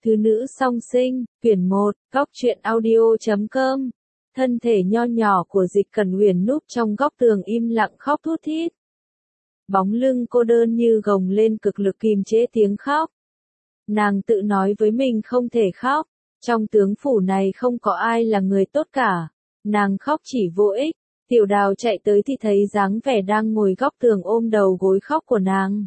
Thứ nữ song sinh, quyển 1, góc truyện audio.com. Thân thể nho nhỏ của Dịch Cẩn Huyền núp trong góc tường im lặng khóc thút thít. Bóng lưng cô đơn như gồng lên cực lực kìm chế tiếng khóc. Nàng tự nói với mình không thể khóc, trong tướng phủ này không có ai là người tốt cả. Nàng khóc chỉ vô ích. Tiểu Đào chạy tới thì thấy dáng vẻ đang ngồi góc tường ôm đầu gối khóc của nàng.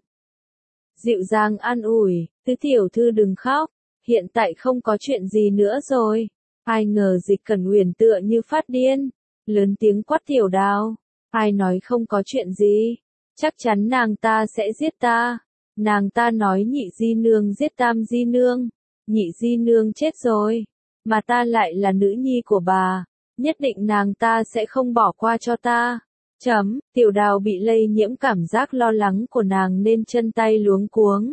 Dịu dàng an ủi, "Tứ tiểu thư đừng khóc, hiện tại không có chuyện gì nữa rồi." Ai ngờ Dịch Cẩn Huyền tựa như phát điên, lớn tiếng quát Tiểu Đào, "Ai nói không có chuyện gì? Chắc chắn nàng ta sẽ giết ta. Nàng ta nói nhị di nương giết tam di nương, nhị di nương chết rồi, mà ta lại là nữ nhi của bà, nhất định nàng ta sẽ không bỏ qua cho ta." Tiểu Đào bị lây nhiễm cảm giác lo lắng của nàng nên chân tay luống cuống.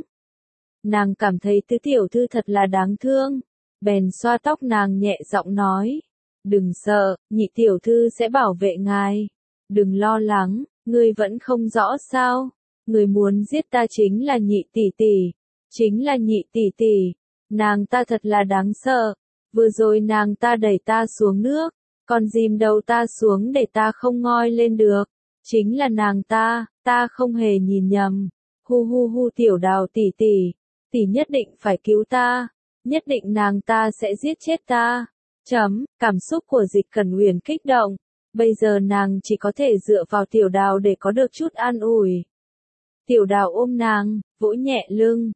Nàng cảm thấy tứ tiểu thư thật là đáng thương, bèn xoa tóc nàng nhẹ giọng nói, "Đừng sợ, nhị tiểu thư sẽ bảo vệ ngài. Đừng lo lắng, ngươi vẫn không rõ sao? Người muốn giết ta chính là nhị tỷ tỷ, chính là nhị tỷ tỷ. Nàng ta thật là đáng sợ, vừa rồi nàng ta đẩy ta xuống nước, còn dìm đầu ta xuống để ta không ngoi lên được. Chính là nàng ta không hề nhìn nhầm. Hu hu hu Tiểu Đào tỷ tỷ, tỷ nhất định phải cứu ta, nhất định nàng ta sẽ giết chết ta." Cảm xúc của Dịch Cẩn Huyền kích động, bây giờ nàng chỉ có thể dựa vào Tiểu Đào để có được chút an ủi. Tiểu Đào ôm nàng, vỗ nhẹ lưng,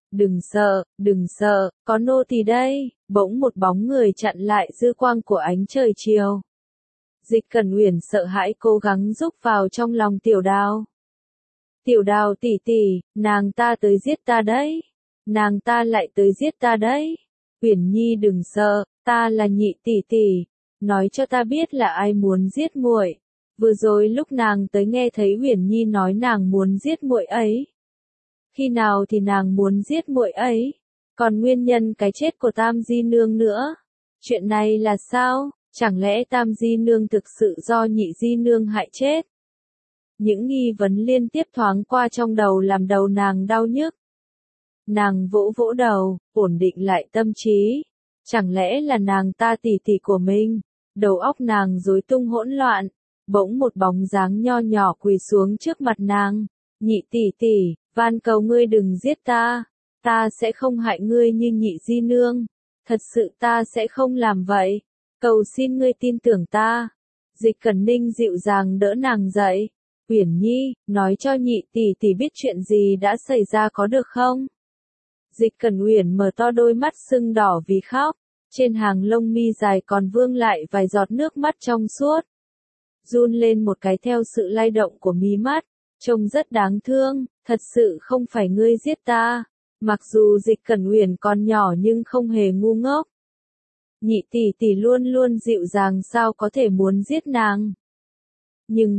đừng sợ, có nô tỳ đây." Bỗng một bóng người chặn lại dư quang của ánh trời chiều. Dịch Cẩn Huyền sợ hãi cố gắng rúc vào trong lòng Tiểu Đào. "Tiểu Đào tỷ tỷ, nàng ta tới giết ta đấy. Nàng ta lại tới giết ta đấy. Huyền Nhi đừng sợ, ta là nhị tỷ tỷ. Nói cho ta biết là ai muốn giết muội. Vừa rồi lúc nàng tới nghe thấy Huyền Nhi nói nàng muốn giết muội ấy. Khi nào thì nàng muốn giết muội ấy? Còn nguyên nhân cái chết của Tam Di Nương nữa. Chuyện này là sao? Chẳng lẽ Tam Di Nương thực sự do nhị Di Nương hại chết?" Những nghi vấn liên tiếp thoáng qua trong đầu làm đầu nàng đau nhức. Nàng vỗ vỗ đầu, ổn định lại tâm trí. Chẳng lẽ là nàng ta tỷ tỷ của mình? Đầu óc nàng rối tung hỗn loạn. Bỗng một bóng dáng nho nhỏ quỳ xuống trước mặt nàng. "Nhị tỷ tỷ, van cầu ngươi đừng giết ta. Ta sẽ không hại ngươi như nhị di nương. Thật sự ta sẽ không làm vậy. Cầu xin ngươi tin tưởng ta." Dịch Cẩn Ninh dịu dàng đỡ nàng dậy. "Uyển Nhi, nói cho nhị tỷ tỷ biết chuyện gì đã xảy ra có được không?" Dịch Cẩn Uyển mở to đôi mắt sưng đỏ vì khóc, trên hàng lông mi dài còn vương lại vài giọt nước mắt trong suốt. Run lên một cái theo sự lay động của mí mắt, trông rất đáng thương, "Thật sự không phải ngươi giết ta." Mặc dù Dịch Cẩn Uyển còn nhỏ nhưng không hề ngu ngốc. Nhị tỷ tỷ luôn luôn dịu dàng sao có thể muốn giết nàng. Nhưng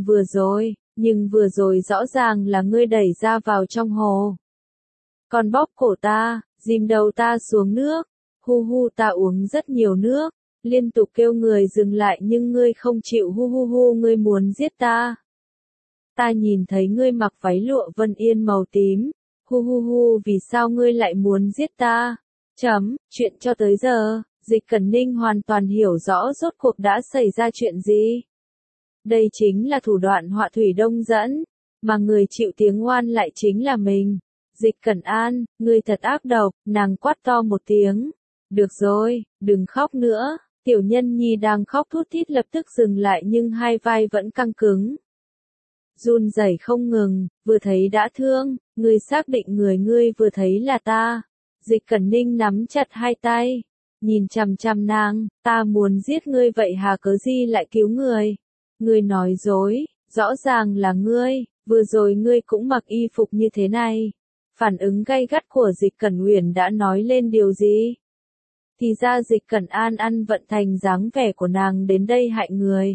vừa rồi rõ ràng là ngươi đẩy ra vào trong hồ. Còn bóp cổ ta, dìm đầu ta xuống nước. Hu hu ta uống rất nhiều nước, liên tục kêu người dừng lại nhưng ngươi không chịu. Hu hu hu ngươi muốn giết ta. Ta nhìn thấy ngươi mặc váy lụa vân yên màu tím. Hu hu hu vì sao ngươi lại muốn giết ta? Chuyện cho tới giờ, Dịch Cẩn Ninh hoàn toàn hiểu rõ rốt cuộc đã xảy ra chuyện gì. Đây chính là thủ đoạn họa thủy đông dẫn, mà người chịu tiếng oan lại chính là mình. "Dịch Cẩn An, ngươi thật ác độc." Nàng quát to một tiếng. "Được rồi, đừng khóc nữa." Tiểu Nhân Nhi đang khóc thút thít lập tức dừng lại nhưng hai vai vẫn căng cứng, run rẩy không ngừng, "Vừa thấy đã thương, ngươi xác định người ngươi vừa thấy là ta?" Dịch Cẩn Ninh nắm chặt hai tay, nhìn chằm chằm nàng, "Ta muốn giết ngươi vậy hà cớ gì lại cứu người? Ngươi nói dối, rõ ràng là ngươi, vừa rồi ngươi cũng mặc y phục như thế này." Phản ứng gay gắt của Dịch Cẩn Uyển đã nói lên điều gì? Thì ra Dịch Cẩn An ăn vận thành dáng vẻ của nàng đến đây hại người.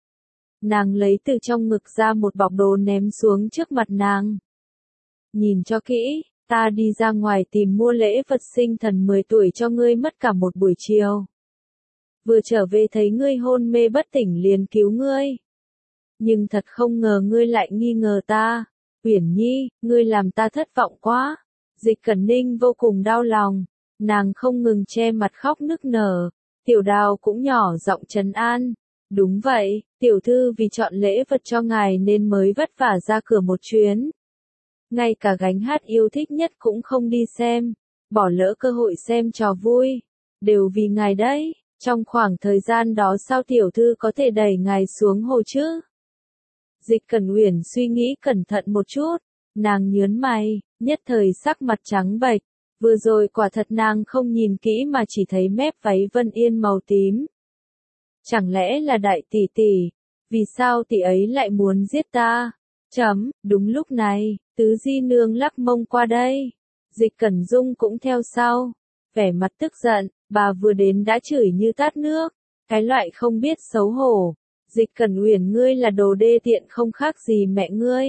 Nàng lấy từ trong ngực ra một bọc đồ ném xuống trước mặt nàng. "Nhìn cho kỹ, ta đi ra ngoài tìm mua lễ vật sinh thần 10 tuổi cho ngươi mất cả một buổi chiều. Vừa trở về thấy ngươi hôn mê bất tỉnh liền cứu ngươi. Nhưng thật không ngờ ngươi lại nghi ngờ ta. Uyển Nhi, ngươi làm ta thất vọng quá." Dịch Cẩn Ninh vô cùng đau lòng. Nàng không ngừng che mặt khóc nức nở, Tiểu Đào cũng nhỏ giọng trấn an. Đúng vậy, tiểu thư vì chọn lễ vật cho ngài nên mới vất vả ra cửa một chuyến. Ngay cả gánh hát yêu thích nhất cũng không đi xem, bỏ lỡ cơ hội xem trò vui. Đều vì ngài đấy, trong khoảng thời gian đó sao tiểu thư có thể đẩy ngài xuống hồ chứ? Dịch Cẩn Uyển suy nghĩ cẩn thận một chút, nàng nhớn mày, nhất thời sắc mặt trắng bệch. Vừa rồi quả thật nàng không nhìn kỹ mà chỉ thấy mép váy Vân Yên màu tím. Chẳng lẽ là đại tỷ tỷ? Vì sao tỷ ấy lại muốn giết ta? Đúng lúc này, Tứ Di Nương lắc mông qua đây. Dịch Cẩn Dung cũng theo sau. Vẻ mặt tức giận, bà vừa đến đã chửi như tát nước. Cái loại không biết xấu hổ. Dịch Cẩn Uyển ngươi là đồ đê tiện không khác gì mẹ ngươi.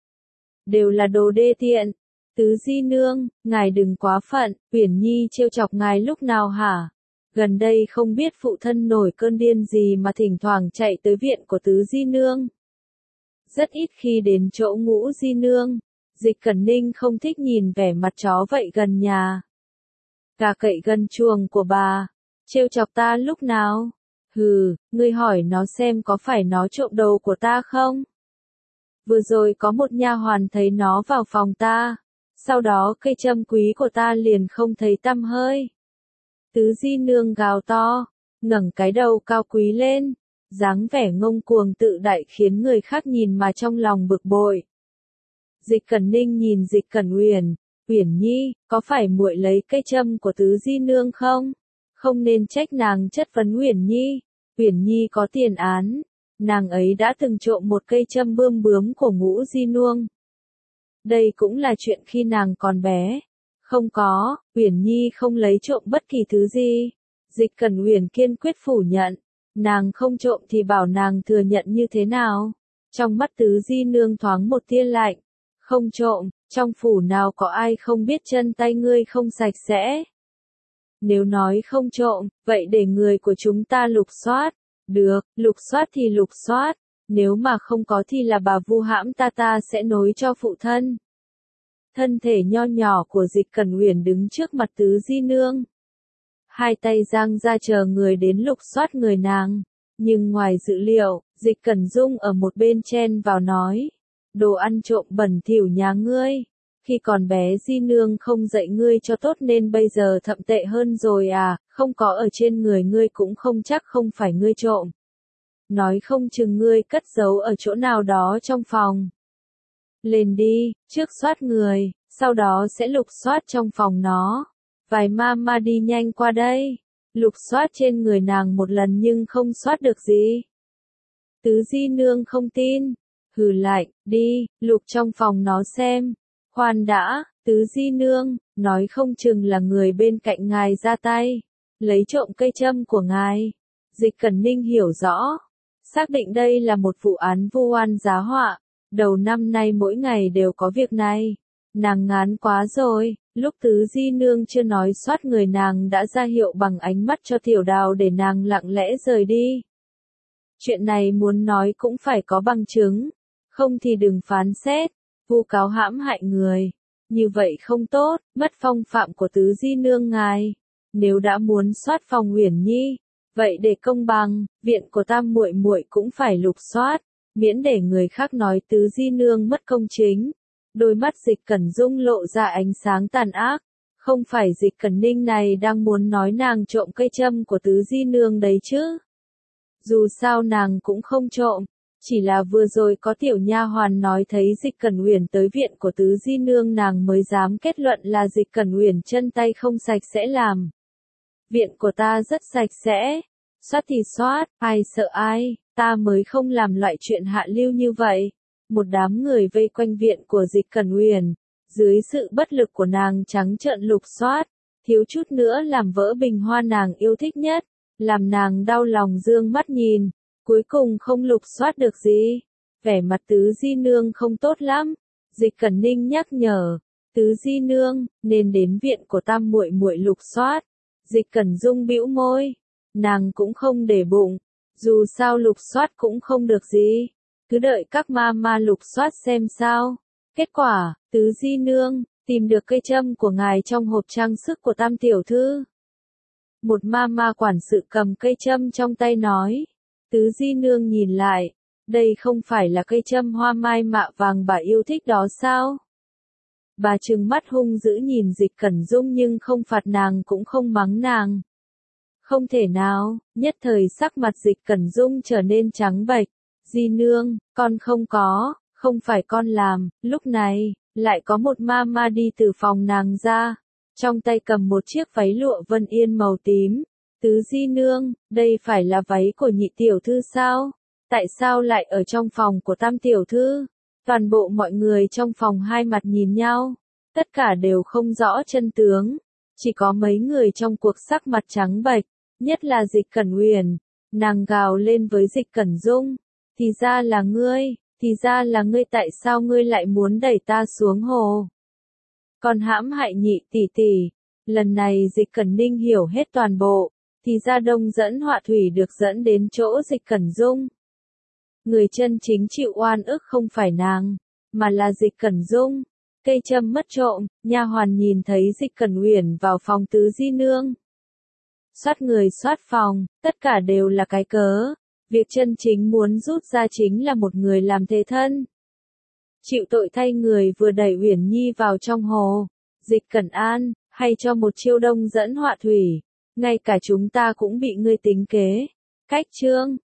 Đều là đồ đê tiện. Tứ Di Nương, ngài đừng quá phận, Uyển Nhi trêu chọc ngài lúc nào hả? Gần đây không biết phụ thân nổi cơn điên gì mà thỉnh thoảng chạy tới viện của Tứ Di Nương. Rất ít khi đến chỗ Ngũ Di Nương. Dịch Cẩn Ninh không thích nhìn vẻ mặt chó vậy gần nhà. Gà cậy gần chuồng của bà. Trêu chọc ta lúc nào? Hừ, ngươi hỏi nó xem có phải nó trộm đồ của ta không? Vừa rồi có một nha hoàn thấy nó vào phòng ta. Sau đó cây châm quý của ta liền không thấy tăm hơi. Tứ Di Nương gào to, ngẩng cái đầu cao quý lên, dáng vẻ ngông cuồng tự đại khiến người khác nhìn mà trong lòng bực bội. Dịch Cẩn Ninh nhìn Dịch Cẩn Uyển, Uyển Nhi, có phải muội lấy cây châm của Tứ Di Nương không? Không nên trách nàng chất vấn Uyển Nhi. Uyển Nhi có tiền án, nàng ấy đã từng trộm một cây châm bươm bướm của Ngũ Di Nương. Đây cũng là chuyện khi nàng còn bé. Không có, Uyển Nhi không lấy trộm bất kỳ thứ gì. Dịch Cẩn Uyển kiên quyết phủ nhận. Nàng không trộm thì bảo nàng thừa nhận như thế nào? Trong mắt Tứ Di Nương thoáng một tia lạnh. Không trộm, trong phủ nào có ai không biết chân tay ngươi không sạch sẽ? Nếu nói không trộm, vậy để người của chúng ta lục soát. Được, lục soát thì lục soát. Nếu mà không có thì là bà vu hãm ta sẽ nối cho phụ thân. Thân thể nho nhỏ của Dịch Cẩn Uyển đứng trước mặt Tứ Di Nương. Hai tay giang ra chờ người đến lục soát người nàng. Nhưng ngoài dự liệu, Dịch Cẩn Dung ở một bên chen vào nói. Đồ ăn trộm bẩn thỉu nhà ngươi. Khi còn bé Di Nương không dạy ngươi cho tốt nên bây giờ thậm tệ hơn rồi à, không có ở trên người ngươi cũng không chắc không phải ngươi trộm. Nói không chừng ngươi cất giấu ở chỗ nào đó trong phòng. Lên đi, trước soát người, sau đó sẽ lục soát trong phòng nó. Vài ma đi nhanh qua đây. Lục soát trên người nàng một lần nhưng không soát được gì. Tứ Di Nương không tin. Hừ lạnh, đi, lục trong phòng nó xem. Khoan đã, Tứ Di Nương, nói không chừng là người bên cạnh ngài ra tay. Lấy trộm cây châm của ngài. Dịch Cẩn Ninh hiểu rõ. Xác định đây là một vụ án vu oan giá họa. Đầu năm nay mỗi ngày đều có việc này. Nàng ngán quá rồi, lúc Tứ Di Nương chưa nói soát người nàng đã ra hiệu bằng ánh mắt cho Tiểu Đào để nàng lặng lẽ rời đi. Chuyện này muốn nói cũng phải có bằng chứng, không thì đừng phán xét, vu cáo hãm hại người. Như vậy không tốt, mất phong phạm của Tứ Di Nương ngài. Nếu đã muốn soát phòng Uyển Nhi, vậy để công bằng, viện của tam muội muội cũng phải lục soát, miễn để người khác nói Tứ Di Nương mất công chính. Đôi mắt Dịch Cẩn Dung lộ ra ánh sáng tàn ác. Không phải Dịch Cẩn Ninh này đang muốn nói nàng trộm cây châm của Tứ Di Nương đấy chứ. Dù sao nàng cũng không trộm, chỉ là vừa rồi có tiểu nha hoàn nói thấy Dịch Cẩn Uyển tới viện của Tứ Di Nương nàng mới dám kết luận là Dịch Cẩn Uyển chân tay không sạch sẽ làm. Viện của ta rất sạch sẽ, soát thì soát, ai sợ ai, ta mới không làm loại chuyện hạ lưu như vậy. Một đám người vây quanh viện của Dịch Cẩn Uyển, dưới sự bất lực của nàng trắng trợn lục soát, thiếu chút nữa làm vỡ bình hoa nàng yêu thích nhất, làm nàng đau lòng dương mắt nhìn, cuối cùng không lục soát được gì. Vẻ mặt Tứ Di Nương không tốt lắm. Dịch Cẩn Ninh nhắc nhở, Tứ Di Nương nên đến viện của tam muội muội lục soát. Dịch Cẩn Dung bĩu môi, nàng cũng không để bụng, dù sao lục soát cũng không được gì. Cứ đợi các ma lục soát xem sao. Kết quả, Tứ Di Nương, tìm được cây châm của ngài trong hộp trang sức của Tam tiểu thư. Một ma quản sự cầm cây châm trong tay nói. Tứ di nương nhìn lại, đây không phải là cây châm hoa mai mạ vàng bà yêu thích đó sao? Bà trừng mắt hung dữ nhìn Dịch Cẩn Dung nhưng không phạt nàng cũng không mắng nàng. Không thể nào, nhất thời sắc mặt Dịch Cẩn Dung trở nên trắng bệch. Di nương, con không phải con làm. Lúc này, lại có một ma đi từ phòng nàng ra, trong tay cầm một chiếc váy lụa vân yên màu tím. Tứ di nương, đây phải là váy của nhị tiểu thư sao? Tại sao lại ở trong phòng của Tam tiểu thư? Toàn bộ mọi người trong phòng hai mặt nhìn nhau, tất cả đều không rõ chân tướng, chỉ có mấy người trong cuộc sắc mặt trắng bệch, nhất là Dịch Cẩn Huyền. Nàng gào lên với Dịch Cẩn Dung, thì ra là ngươi, tại sao ngươi lại muốn đẩy ta xuống hồ? Còn hãm hại nhị tỷ tỷ. Lần này Dịch Cẩn Ninh hiểu hết toàn bộ, thì ra Đông dẫn họa thủy được dẫn đến chỗ Dịch Cẩn Dung. Người chân chính chịu oan ức không phải nàng, mà là Dịch Cẩn Dung. Cây châm mất trộm, nha hoàn nhìn thấy Dịch Cẩn Huyền vào phòng tứ di nương. Soát người soát phòng, tất cả đều là cái cớ. Việc chân chính muốn rút ra chính là một người làm thế thân. Chịu tội thay người vừa đẩy Uyển Nhi vào trong hồ. Dịch Cẩn An, hay cho một chiêu Đông dẫn họa thủy. Ngay cả chúng ta cũng bị ngươi tính kế. Cách chương